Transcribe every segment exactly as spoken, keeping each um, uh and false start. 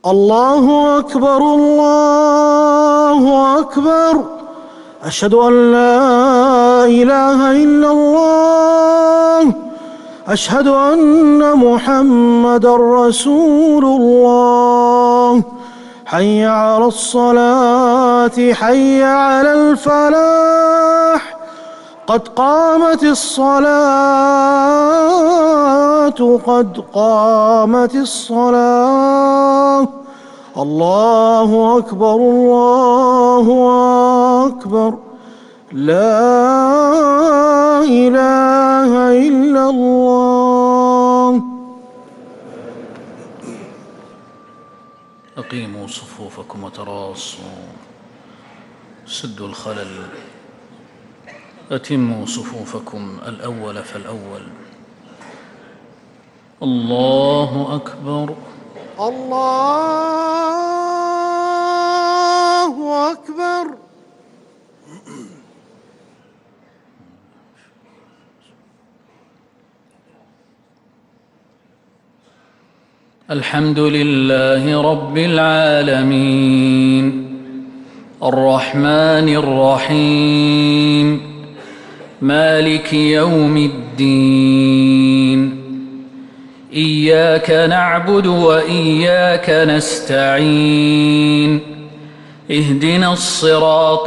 الله أكبر الله أكبر. أشهد أن لا إله إلا الله. أشهد أن محمدًا رسول الله. حي على الصلاة حي على الفلاح. قد قامت الصلاة قد قامت الصلاة. الله أكبر الله أكبر. لا إله إلا الله. أقيموا صفوفكم وتراصوا، سدوا الخلل، أتموا صفوفكم الأول فالأول. الله أكبر الله أكبر. الحمد لله رب العالمين الرحمن الرحيم مالك يوم الدين. إياك نعبد وإياك نستعين. اهدنا الصراط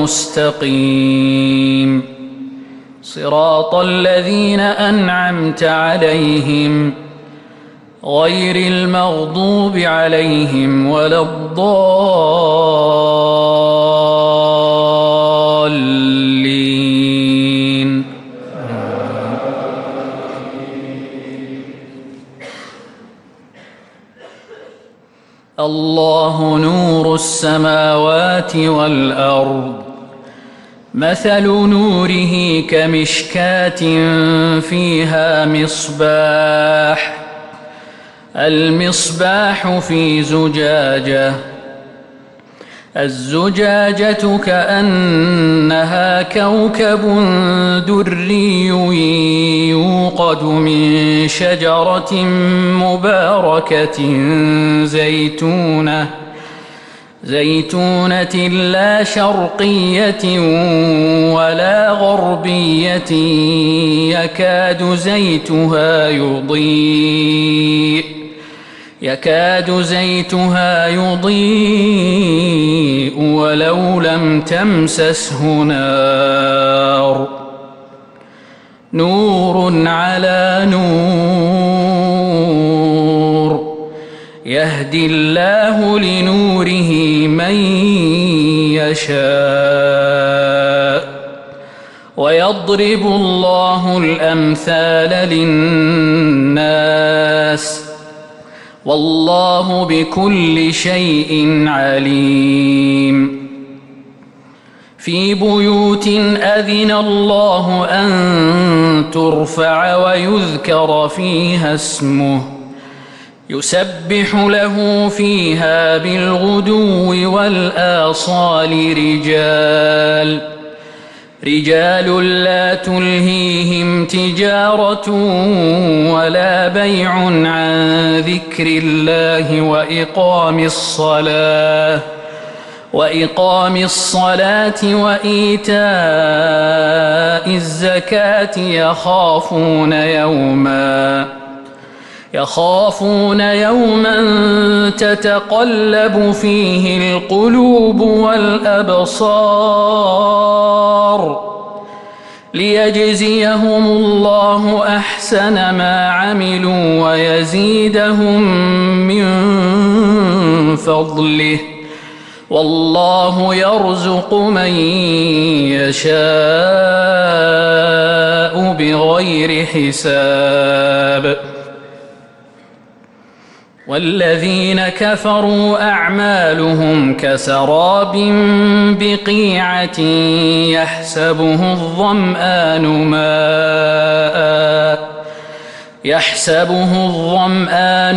المستقيم صراط الذين أنعمت عليهم غير المغضوب عليهم ولا الضالين. الله نور السماوات والأرض. مثل نوره كمشكاة فيها مصباح. المصباح في زجاجة. الزجاجة كأنها كوكب دري يوقد من شجرة مباركة زيتونة زيتونة لا شرقية ولا غربية يكاد زيتها يضيء يكاد زيتها يضيء ولو لم تمسسه نار. نور على نور يهدي الله لنوره من يشاء ويضرب الله الأمثال للناس والله بكل شيء عليم. في بيوت أذن الله أن ترفع ويذكر فيها اسمه يسبح له فيها بالغدو والآصال رجال رجال لا تلهيهم تجارة ولا بيع عن ذكر الله وإقام الصلاة وإقام الصلاة وإيتاء الزكاة يخافون يوما يخافون يوما تتقلب فيه القلوب والأبصار ليجزيهم الله أحسن ما عملوا ويزيدهم من فضله والله يرزق من يشاء بغير حساب. والذين كفروا أعمالهم كسراب بقيعة يحسبه الظمآن ماء يحسبه الظمآن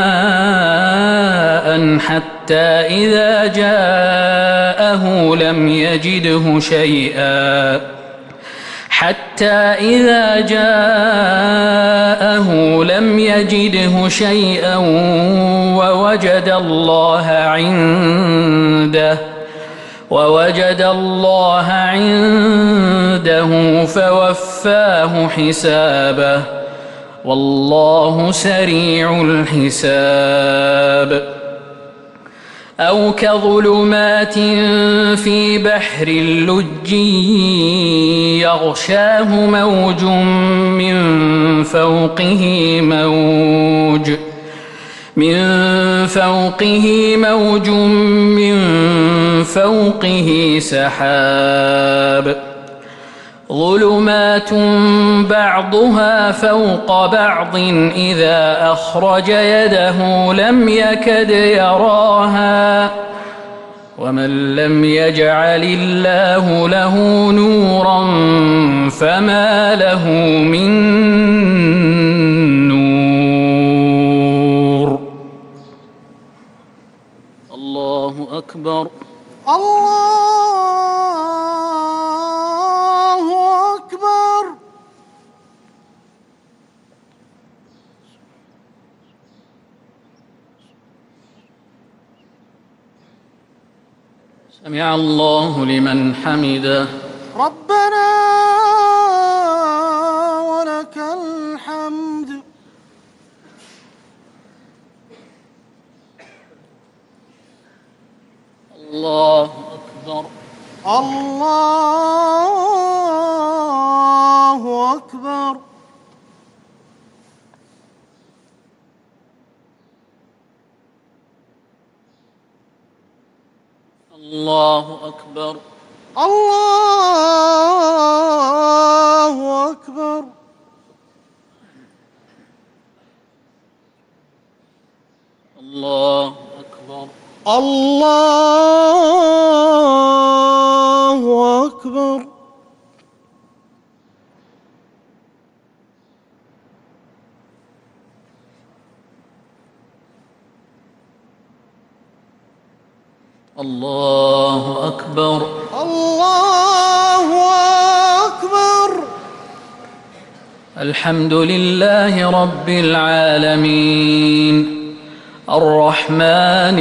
ماء حتى إذا جاءه لم يجده شيئا حتى إذا جاءه لم يجده شيئا ووجد الله عنده ووجد الله عنده فوفاه حسابه والله سريع الحساب. أو كظلمات في بحر لجي يغشاه موج من فوقه موج من فوقه موج من فوقه سحاب ظلمات بعضها فوق بعض إذا أخرج يده لم يكد يراها ومن لم يجعل الله له نورا فما له من نور. الله أكبر. الله أكبر. سمع الله لمن حمده. ربنا ولك الحمد. الله أكبر. الله أكبر. الله أكبر. الله أكبر. الله أكبر. الله أكبر. الله أكبر. الله أكبر. الحمد لله رب العالمين الرحمن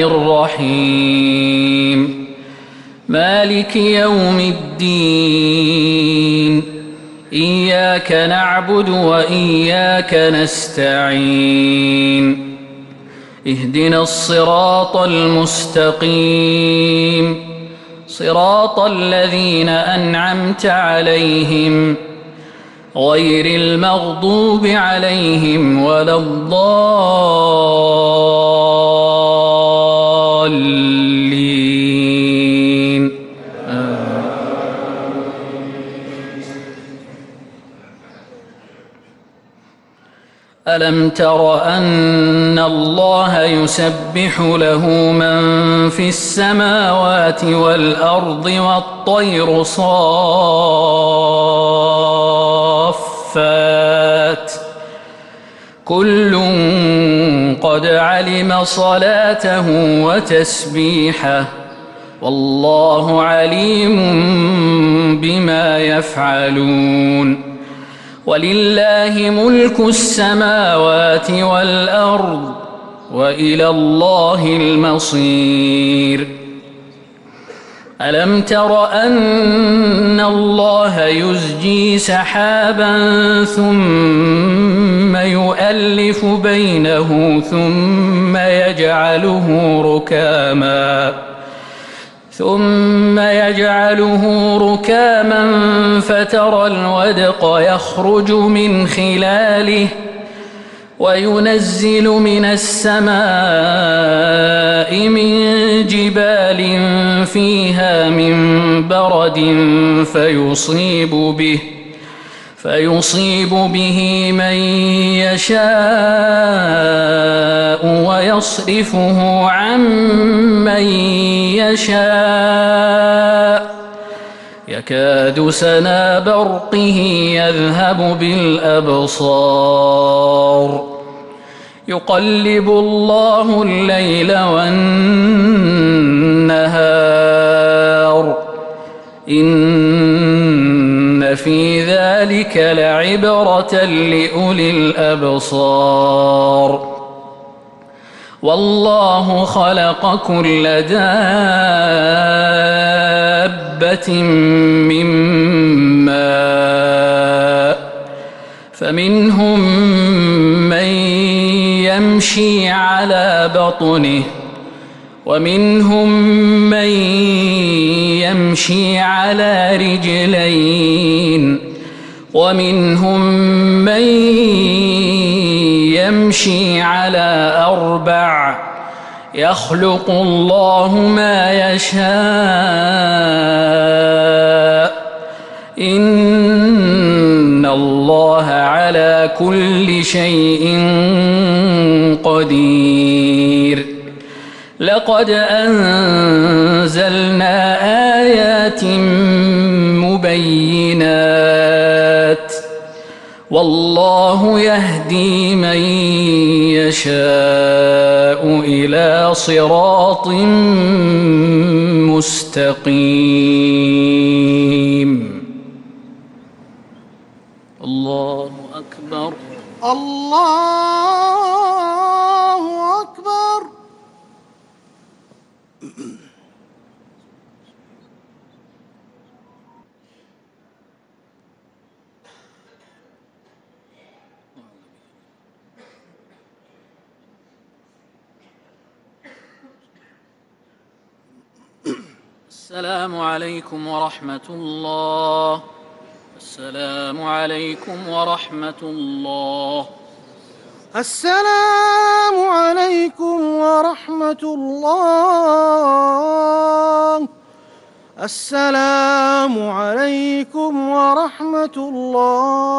الرحيم مالك يوم الدين إياك نعبد وإياك نستعين اهدنا الصراط المستقيم صراط الذين أنعمت عليهم غير المغضوب عليهم ولا الضالين. ألم تر أن الله يسبح له من في السماوات والأرض والطير صافات كل قد علم صلاته وتسبيحه والله عليم بما يفعلون. ولله ملك السماوات والأرض وإلى الله المصير. ألم تر أن الله يزجي سحابا ثم يؤلف بينه ثم يجعله ركاما ثم يجعله ركاما فترى الودق يخرج من خلاله وينزل من السماء من جبال فيها من برد فيصيب به فيصيب به من يشاء ويصرفه عن من يشاء يكاد سنا برقه يذهب بالأبصار يقلب الله الليل والنهار إن في ذلك لعبرة لأولي الأبصار. والله خلق كل دابة من ماء فمنهم من يمشي على بطنه ومنهم من يمشي على رجلين ومنهم من يمشي على أربع يخلق الله ما يشاء إن الله على كل شيء قدير لقد أنزلنا آيات مبينات والله يهدي من يشاء إلى صراط مستقيم. الله أكبر. الله أكبر. السلام عليكم ورحمة الله. السلام عليكم ورحمة الله. السلام عليكم ورحمة الله. السلام عليكم ورحمة الله.